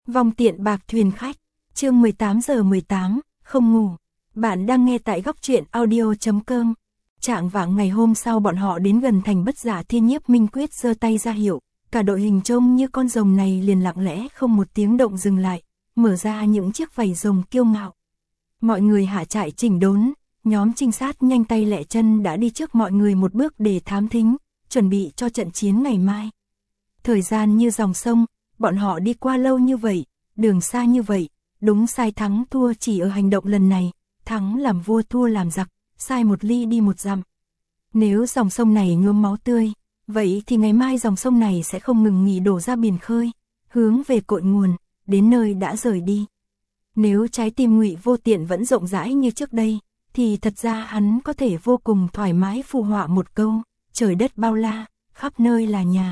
Vòng tiện bạc thuyền khách, chương 18:18, không ngủ. Bạn đang nghe tại góc truyện audio.com. Trạng vạng ngày hôm sau bọn họ đến gần thành Bất Giả Thiên, Nhiếp Minh Quyết giơ tay ra hiệu, cả đội hình trông như con rồng này liền lặng lẽ không một tiếng động dừng lại, mở ra những chiếc vảy rồng kiêu ngạo. Mọi người hạ trại chỉnh đốn, nhóm trinh sát nhanh tay lẹ chân đã đi trước mọi người một bước để thám thính, chuẩn bị cho trận chiến ngày mai. Thời gian như dòng sông, bọn họ đi qua lâu như vậy, đường xa như vậy, đúng sai thắng thua chỉ ở hành động lần này, thắng làm vua thua làm giặc, sai một ly đi một dặm. Nếu dòng sông này nhuốm máu tươi, vậy thì ngày mai dòng sông này sẽ không ngừng nghỉ đổ ra biển khơi, hướng về cội nguồn, đến nơi đã rời đi. Nếu trái tim Ngụy Vô Tiện vẫn rộng rãi như trước đây, thì thật ra hắn có thể vô cùng thoải mái phù họa một câu, trời đất bao la, khắp nơi là nhà.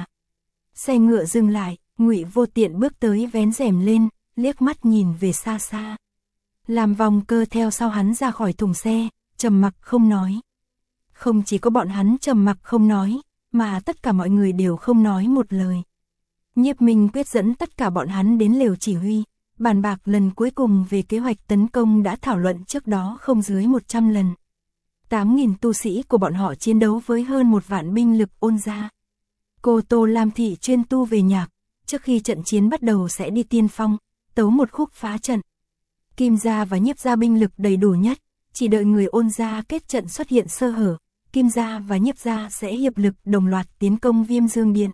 Xe ngựa dừng lại, Ngụy Vô Tiện bước tới vén rèm lên, liếc mắt nhìn về xa xa. Làm Vòng Cơ theo sau hắn ra khỏi thùng xe, trầm mặc không nói. Không chỉ có bọn hắn trầm mặc không nói, mà tất cả mọi người đều không nói một lời. Nhiếp Minh Quyết dẫn tất cả bọn hắn đến lều chỉ huy, bàn bạc lần cuối cùng về kế hoạch tấn công đã thảo luận trước đó không dưới 100 lần. 8.000 tu sĩ của bọn họ chiến đấu với hơn 1 vạn binh lực Ôn gia. Cô Tô Lam Thị chuyên tu về nhạc, trước khi trận chiến bắt đầu sẽ đi tiên phong, tấu một khúc phá trận. Kim gia và Nhiếp gia binh lực đầy đủ nhất, chỉ đợi người Ôn gia kết trận xuất hiện sơ hở, Kim gia và Nhiếp gia sẽ hiệp lực đồng loạt tiến công Viêm Dương Điện.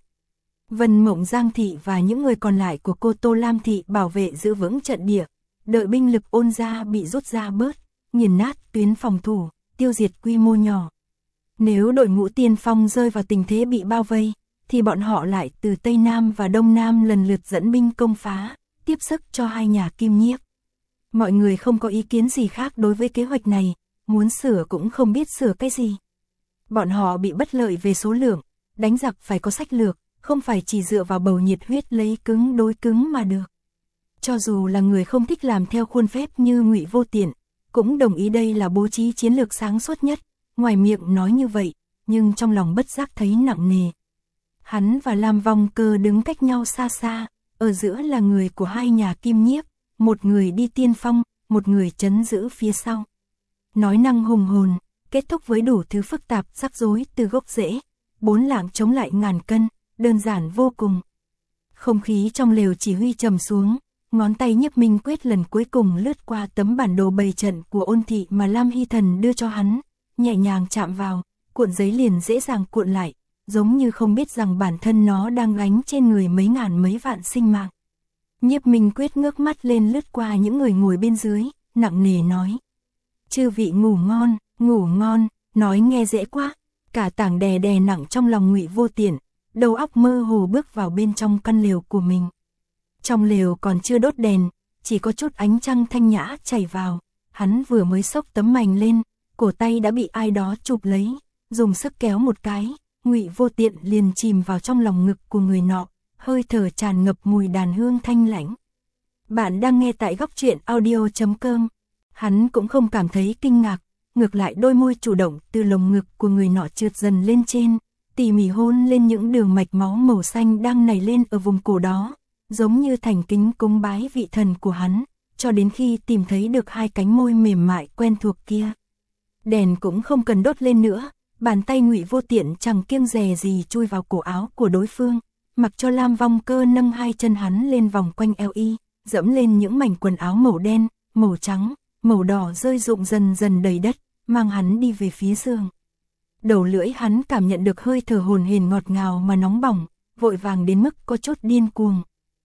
Vân Mộng Giang Thị và những người còn lại của cô Tô Lam Thị bảo vệ giữ vững trận địa, đợi binh lực Ôn gia bị rút ra bớt, nghiền nát tuyến phòng thủ, tiêu diệt quy mô nhỏ. Nếu đội ngũ tiên phong rơi vào tình thế bị bao vây, thì bọn họ lại từ Tây Nam và Đông Nam lần lượt dẫn binh công phá, tiếp sức cho hai nhà Kim Nhiếp. Mọi người không có ý kiến gì khác đối với kế hoạch này, muốn sửa cũng không biết sửa cái gì. Bọn họ bị bất lợi về số lượng, đánh giặc phải có sách lược, không phải chỉ dựa vào bầu nhiệt huyết lấy cứng đối cứng mà được. Cho dù là người không thích làm theo khuôn phép như Ngụy Vô Tiện, cũng đồng ý đây là bố trí chiến lược sáng suốt nhất, ngoài miệng nói như vậy, nhưng trong lòng bất giác thấy nặng nề. Hắn và Lam Vong Cơ đứng cách nhau xa xa, ở giữa là người của hai nhà Kim Nhiếp, một người đi tiên phong, một người trấn giữ phía sau. Nói năng hùng hồn, kết thúc với đủ thứ phức tạp rắc rối từ gốc rễ, 4 lạng chống lại ngàn cân, đơn giản vô cùng. Không khí trong lều chỉ huy trầm xuống, ngón tay Nhiếp Minh Quyết lần cuối cùng lướt qua tấm bản đồ bày trận của Ôn thị mà Lam Hy Thần đưa cho hắn, nhẹ nhàng chạm vào, cuộn giấy liền dễ dàng cuộn lại, giống như không biết rằng bản thân nó đang gánh trên người mấy ngàn mấy vạn sinh mạng. Nhiếp Minh Quyết ngước mắt lên lướt qua những người ngồi bên dưới, nặng nề nói: "Chư vị ngủ ngon, nói nghe dễ quá." Cả tảng đè đè nặng trong lòng Ngụy Vô Tiện, đầu óc mơ hồ bước vào bên trong căn lều của mình. Trong lều còn chưa đốt đèn, chỉ có chút ánh trăng thanh nhã chảy vào, hắn vừa mới xốc tấm mành lên, cổ tay đã bị ai đó chụp lấy, dùng sức kéo một cái, Ngụy Vô Tiện liền chìm vào trong lòng ngực của người nọ, hơi thở tràn ngập mùi đàn hương thanh lãnh. Bạn đang nghe tại góc truyện audio.com. Hắn cũng không cảm thấy kinh ngạc, ngược lại đôi môi chủ động từ lồng ngực của người nọ trượt dần lên trên, tỉ mỉ hôn lên những đường mạch máu màu xanh đang nảy lên ở vùng cổ đó, giống như thành kính cúng bái vị thần của hắn, cho đến khi tìm thấy được hai cánh môi mềm mại quen thuộc kia. Đèn cũng không cần đốt lên nữa, bàn tay Ngụy Vô Tiện chẳng kiêng dè gì chui vào cổ áo của đối phương, mặc cho Lam Vong Cơ nâng hai chân hắn lên vòng quanh eo y, dẫm lên những mảnh quần áo màu đen, màu trắng, màu đỏ rơi rụng dần dần đầy đất, mang hắn đi về phía giường. Đầu lưỡi hắn cảm nhận được hơi thở hồn hển ngọt ngào mà nóng bỏng, vội vàng đến mức có chút điên cuồng.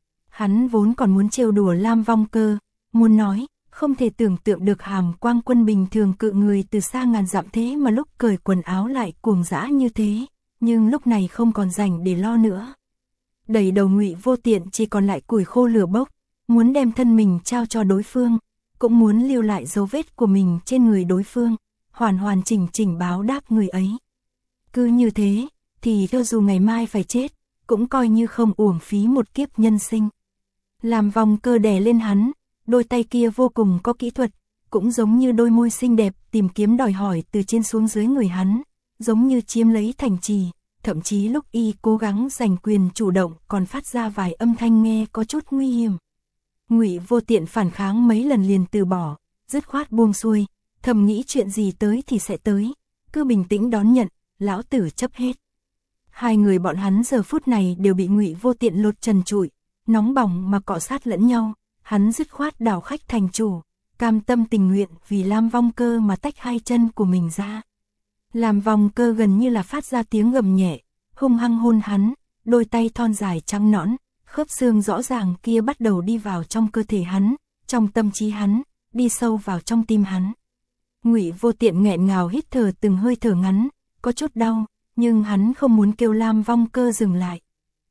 Hắn vốn còn muốn trêu đùa Lam Vong Cơ, muốn nói, không thể tưởng tượng được Hàm Quang Quân bình thường cự người từ xa ngàn dặm thế mà lúc cởi quần áo lại cuồng dã như thế, nhưng lúc này không còn rảnh để lo nữa. Đầy đầu Ngụy Vô Tiện chỉ còn lại củi khô lửa bốc, muốn đem thân mình trao cho đối phương, cũng muốn lưu lại dấu vết của mình trên người đối phương, hoàn hoàn chỉnh báo đáp người ấy. Cứ như thế, thì cho dù ngày mai phải chết, cũng coi như không uổng phí một kiếp nhân sinh. Làm Vong Cơ đè lên hắn, đôi tay kia vô cùng có kỹ thuật, cũng giống như đôi môi xinh đẹp tìm kiếm đòi hỏi từ trên xuống dưới người hắn, giống như chiếm lấy thành trì, thậm chí lúc y cố gắng giành quyền chủ động còn phát ra vài âm thanh nghe có chút nguy hiểm. Ngụy Vô Tiện phản kháng mấy lần liền từ bỏ, dứt khoát buông xuôi, thầm nghĩ chuyện gì tới thì sẽ tới, cứ bình tĩnh đón nhận, lão tử chấp hết. Hai người bọn hắn giờ phút này đều bị Ngụy Vô Tiện lột trần trụi, nóng bỏng mà cọ sát lẫn nhau, hắn dứt khoát đảo khách thành chủ, cam tâm tình nguyện vì Lam Vong Cơ mà tách hai chân của mình ra. Lam Vong Cơ gần như là phát ra tiếng gầm nhẹ, hung hăng hôn hắn, đôi tay thon dài trắng nõn, khớp xương rõ ràng kia bắt đầu đi vào trong cơ thể hắn, trong tâm trí hắn, đi sâu vào trong tim hắn. Ngụy Vô Tiện nghẹn ngào hít thở từng hơi thở ngắn, có chút đau, nhưng hắn không muốn kêu Lam Vong Cơ dừng lại.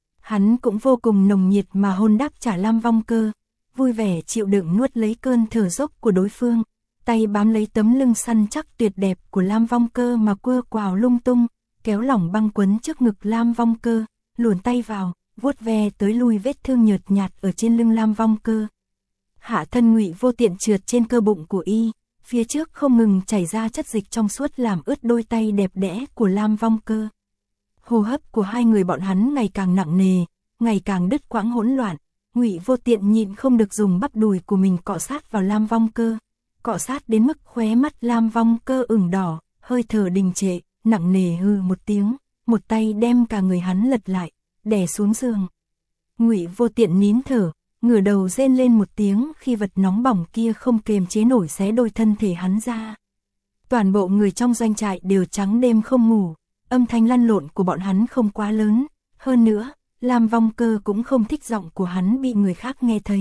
Hắn cũng vô cùng nồng nhiệt mà hôn đáp trả Lam Vong Cơ, vui vẻ chịu đựng nuốt lấy cơn thở dốc của đối phương, tay bám lấy tấm lưng săn chắc tuyệt đẹp của Lam Vong Cơ mà quơ quào lung tung, kéo lỏng băng quấn trước ngực Lam Vong Cơ, luồn tay vào, vuốt ve tới lui vết thương nhợt nhạt ở trên lưng Lam Vong Cơ. Hạ thân Ngụy Vô Tiện trượt trên cơ bụng của y, phía trước không ngừng chảy ra chất dịch trong suốt làm ướt đôi tay đẹp đẽ của Lam Vong Cơ. Hô hấp của hai người bọn hắn ngày càng nặng nề, ngày càng đứt quãng hỗn loạn. Ngụy Vô Tiện nhịn không được dùng bắp đùi của mình cọ sát vào Lam Vong Cơ, cọ sát đến mức khóe mắt Lam Vong Cơ ửng đỏ, hơi thở đình trệ, nặng nề hừ một tiếng, một tay đem cả người hắn lật lại, đè xuống giường. Ngụy Vô Tiện nín thở, ngửa đầu rên lên một tiếng khi vật nóng bỏng kia không kềm chế nổi xé đôi thân thể hắn ra. Toàn bộ người trong doanh trại đều trắng đêm không ngủ, âm thanh lăn lộn của bọn hắn không quá lớn, hơn nữa, Lam Vong Cơ cũng không thích giọng của hắn bị người khác nghe thấy.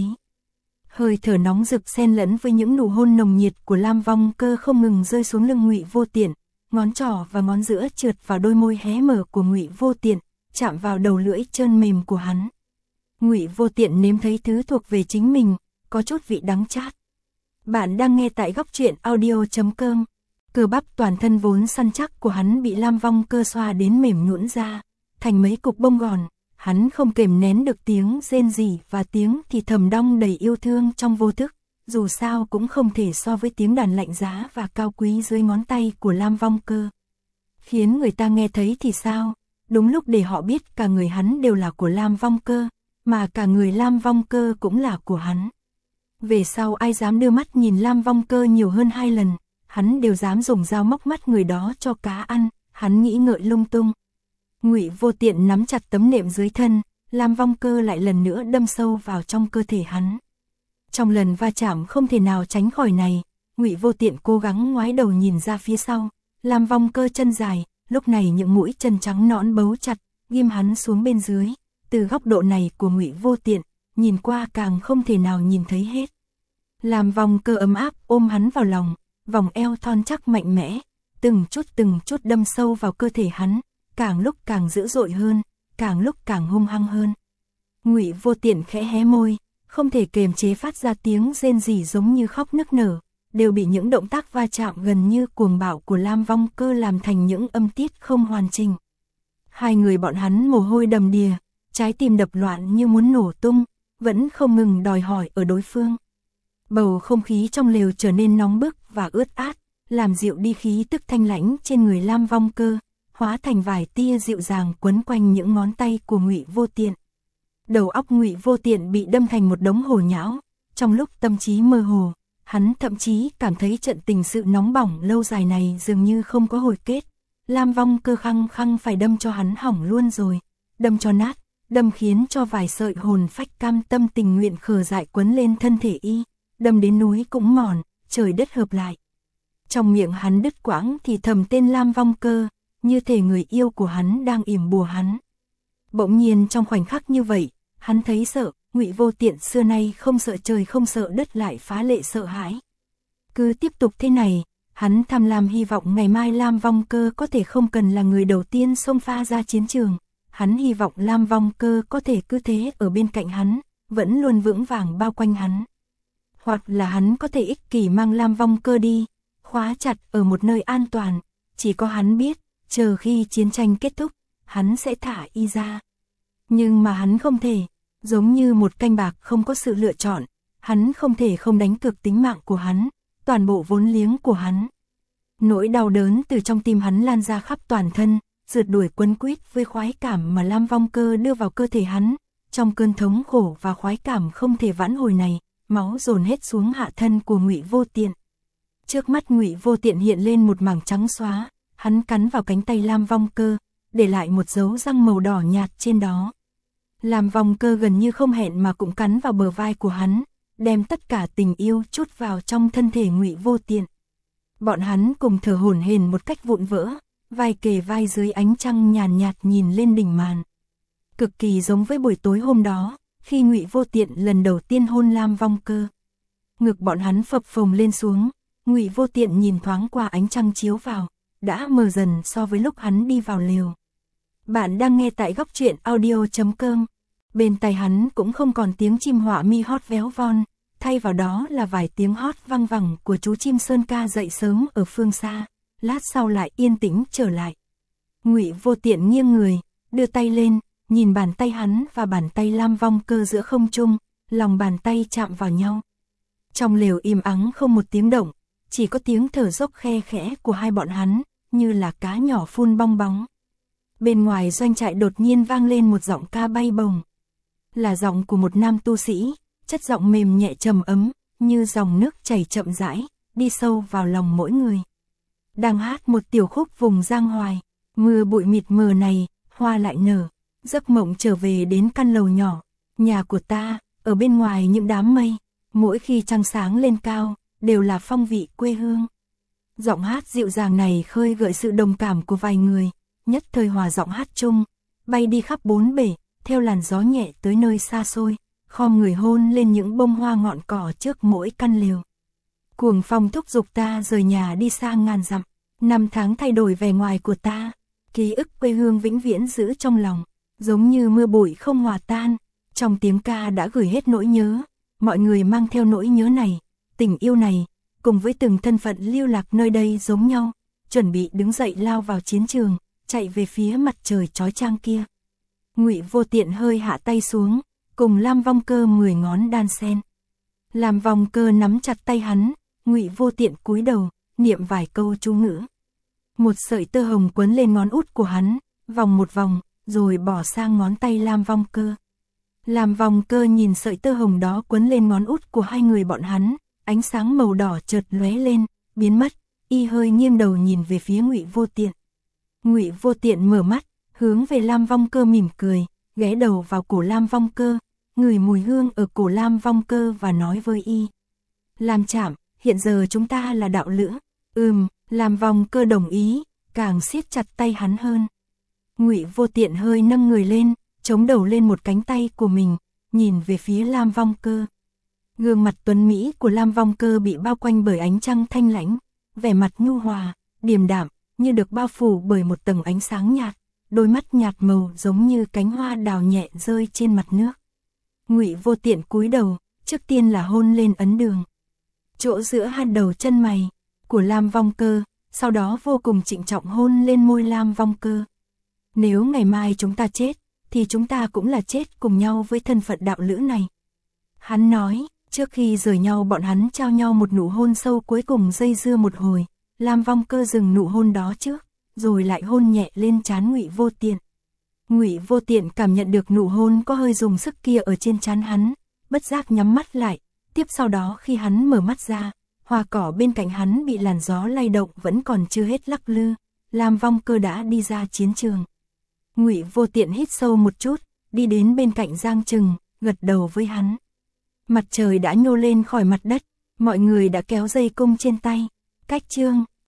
Hơi thở nóng rực xen lẫn với những nụ hôn nồng nhiệt của Lam Vong Cơ không ngừng rơi xuống lưng Ngụy Vô Tiện, ngón trỏ và ngón giữa trượt vào đôi môi hé mở của Ngụy Vô Tiện, chạm vào đầu lưỡi trơn mềm của hắn. Ngụy Vô Tiện nếm thấy thứ thuộc về chính mình, có chút vị đắng chát. Bạn đang nghe tại góc truyện audio.com. Cơ bắp toàn thân vốn săn chắc của hắn bị Lam Vong Cơ xoa đến mềm nhũn ra, thành mấy cục bông gòn, hắn không kềm nén được tiếng rên rỉ và tiếng thì thầm đong đầy yêu thương trong vô thức, dù sao cũng không thể so với tiếng đàn lạnh giá và cao quý dưới ngón tay của Lam Vong Cơ. Khiến người ta nghe thấy thì sao, đúng lúc để họ biết cả người hắn đều là của Lam Vong Cơ, mà cả người Lam Vong Cơ cũng là của hắn. Về sau ai dám đưa mắt nhìn Lam Vong Cơ nhiều hơn 2 lần, hắn đều dám dùng dao móc mắt người đó cho cá ăn, hắn nghĩ ngợi lung tung. Ngụy Vô Tiện nắm chặt tấm nệm dưới thân, Lam Vong Cơ lại lần nữa đâm sâu vào trong cơ thể hắn. Trong lần va chạm không thể nào tránh khỏi này, Ngụy Vô Tiện cố gắng ngoái đầu nhìn ra phía sau, Lam Vong Cơ chân dài, lúc này những mũi chân trắng nõn bấu chặt, ghim hắn xuống bên dưới. Từ góc độ này của Ngụy Vô Tiện, nhìn qua càng không thể nào nhìn thấy hết. Lam Vong Cơ ấm áp ôm hắn vào lòng, vòng eo thon chắc mạnh mẽ, từng chút đâm sâu vào cơ thể hắn, càng lúc càng dữ dội hơn, càng lúc càng hung hăng hơn. Ngụy Vô Tiện khẽ hé môi, không thể kềm chế phát ra tiếng rên rỉ giống như khóc nức nở, đều bị những động tác va chạm gần như cuồng bạo của Lam Vong Cơ làm thành những âm tiết không hoàn chỉnh. Hai người bọn hắn mồ hôi đầm đìa, trái tim đập loạn như muốn nổ tung, vẫn không ngừng đòi hỏi ở đối phương. Bầu không khí trong lều trở nên nóng bức và ướt át, làm dịu đi khí tức thanh lãnh trên người Lam Vong Cơ, hóa thành vài tia dịu dàng quấn quanh những ngón tay của Ngụy Vô Tiện. Đầu óc Ngụy Vô Tiện bị đâm thành một đống hồ nhão, trong lúc tâm trí mơ hồ, hắn thậm chí cảm thấy trận tình sự nóng bỏng lâu dài này dường như không có hồi kết. Lam Vong Cơ khăng khăng phải đâm cho hắn hỏng luôn rồi, đâm cho nát, đâm khiến cho vài sợi hồn phách cam tâm tình nguyện khờ dại quấn lên thân thể y, đâm đến núi cũng mòn, trời đất hợp lại. Trong miệng hắn đứt quãng thì thầm tên Lam Vong Cơ, như thể người yêu của hắn đang yểm bùa hắn. Bỗng nhiên trong khoảnh khắc như vậy, hắn thấy sợ, Ngụy Vô Tiện xưa nay không sợ trời không sợ đất lại phá lệ sợ hãi. Cứ tiếp tục thế này, hắn tham lam hy vọng ngày mai Lam Vong Cơ có thể không cần là người đầu tiên xông pha ra chiến trường. Hắn hy vọng Lam Vong Cơ có thể cứ thế ở bên cạnh hắn, vẫn luôn vững vàng bao quanh hắn. Hoặc là hắn có thể ích kỷ mang Lam Vong Cơ đi, khóa chặt ở một nơi an toàn, chỉ có hắn biết, chờ khi chiến tranh kết thúc, hắn sẽ thả y ra. Nhưng mà hắn không thể, giống như một canh bạc không có sự lựa chọn, hắn không thể không đánh cược tính mạng của hắn, toàn bộ vốn liếng của hắn. Nỗi đau đớn từ trong tim hắn lan ra khắp toàn thân, rượt đuổi quấn quýt với khoái cảm mà Lam Vong Cơ đưa vào cơ thể hắn. Trong cơn thống khổ và khoái cảm không thể vãn hồi này, máu dồn hết xuống hạ thân của Ngụy Vô Tiện. Trước mắt Ngụy Vô Tiện hiện lên một mảng trắng xóa, hắn cắn vào cánh tay Lam Vong Cơ, để lại một dấu răng màu đỏ nhạt trên đó. Lam Vong Cơ gần như không hẹn mà cũng cắn vào bờ vai của hắn, đem tất cả tình yêu trút vào trong thân thể Ngụy Vô Tiện. Bọn hắn cùng thở hổn hển một cách vụn vỡ, vai kề vai dưới ánh trăng nhàn nhạt nhìn lên đỉnh màn. Cực kỳ giống với buổi tối hôm đó, khi Ngụy Vô Tiện lần đầu tiên hôn Lam Vong Cơ. Ngực bọn hắn phập phồng lên xuống, Ngụy Vô Tiện nhìn thoáng qua ánh trăng chiếu vào, đã mờ dần so với lúc hắn đi vào lều. Bạn đang nghe tại góc truyện audio.com. Bên tai hắn cũng không còn tiếng chim họa mi hót véo von, thay vào đó là vài tiếng hót vang vẳng của chú chim sơn ca dậy sớm ở phương xa, lát sau lại yên tĩnh trở lại. Ngụy Vô Tiện nghiêng người, đưa tay lên, nhìn bàn tay hắn và bàn tay Lam Vong Cơ giữa không trung, lòng bàn tay chạm vào nhau. Trong lều im ắng không một tiếng động, chỉ có tiếng thở dốc khe khẽ của hai bọn hắn, như là cá nhỏ phun bong bóng. Bên ngoài doanh trại đột nhiên vang lên một giọng ca bay bồng. Là giọng của một nam tu sĩ, chất giọng mềm nhẹ trầm ấm, như dòng nước chảy chậm rãi, đi sâu vào lòng mỗi người. Đang hát một tiểu khúc vùng giang hoài, mưa bụi mịt mờ này, hoa lại nở, giấc mộng trở về đến căn lầu nhỏ, nhà của ta, ở bên ngoài những đám mây, mỗi khi trăng sáng lên cao, đều là phong vị quê hương. Giọng hát dịu dàng này khơi gợi sự đồng cảm của vài người, nhất thời hòa giọng hát chung, bay đi khắp bốn bể, theo làn gió nhẹ tới nơi xa xôi, khom người hôn lên những bông hoa ngọn cỏ trước mỗi căn lều. Cuồng phong thúc giục ta rời nhà đi xa ngàn dặm, năm tháng thay đổi vẻ ngoài của ta, ký ức quê hương vĩnh viễn giữ trong lòng, giống như mưa bụi không hòa tan, trong tiếng ca đã gửi hết nỗi nhớ, mọi người mang theo nỗi nhớ này, tình yêu này, cùng với từng thân phận lưu lạc nơi đây giống nhau, chuẩn bị đứng dậy lao vào chiến trường, chạy về phía mặt trời chói chang kia. Ngụy Vô Tiện hơi hạ tay xuống, cùng Lam Vong Cơ 10 ngón đan sen. Lam Vong Cơ nắm chặt tay hắn, Ngụy Vô Tiện cúi đầu, niệm vài câu chú ngữ. Một sợi tơ hồng quấn lên ngón út của hắn, vòng một vòng, rồi bỏ sang ngón tay Lam Vong Cơ. Lam Vong Cơ nhìn sợi tơ hồng đó quấn lên ngón út của hai người bọn hắn, ánh sáng màu đỏ chợt lóe lên, biến mất, y hơi nghiêng đầu nhìn về phía Ngụy Vô Tiện. Ngụy Vô Tiện mở mắt, hướng về Lam Vong Cơ mỉm cười, ghé đầu vào cổ Lam Vong Cơ, ngửi mùi hương ở cổ Lam Vong Cơ và nói với y. Lam Trạm, hiện giờ chúng ta là đạo lữ. Lam Vong Cơ đồng ý, càng siết chặt tay hắn hơn. Ngụy Vô Tiện hơi nâng người lên, chống đầu lên một cánh tay của mình, nhìn về phía Lam Vong Cơ. Gương mặt tuấn mỹ của Lam Vong Cơ bị bao quanh bởi ánh trăng thanh lãnh, vẻ mặt nhu hòa, điềm đạm, như được bao phủ bởi một tầng ánh sáng nhạt, đôi mắt nhạt màu giống như cánh hoa đào nhẹ rơi trên mặt nước. Ngụy Vô Tiện cúi đầu, trước tiên là hôn lên ấn đường, chỗ giữa hai đầu chân mày của Lam Vong Cơ, sau đó vô cùng trịnh trọng hôn lên môi Lam Vong Cơ. Nếu ngày mai chúng ta chết, thì chúng ta cũng là chết cùng nhau với thân phận đạo lữ này. Hắn nói, trước khi rời nhau bọn hắn trao nhau một nụ hôn sâu cuối cùng dây dưa một hồi, Lam Vong Cơ dừng nụ hôn đó trước, rồi lại hôn nhẹ lên trán Ngụy Vô Tiện. Ngụy Vô Tiện cảm nhận được nụ hôn có hơi dùng sức kia ở trên trán hắn, bất giác nhắm mắt lại, tiếp sau đó khi hắn mở mắt ra, hoa cỏ bên cạnh hắn bị làn gió lay động vẫn còn chưa hết lắc lư, Lam Vong Cơ đã đi ra chiến trường. Ngụy Vô Tiện hít sâu một chút, đi đến bên cạnh Giang Trừng, gật đầu với hắn. Mặt trời đã nhô lên khỏi mặt đất, mọi người đã kéo dây cung trên tay, cách chương.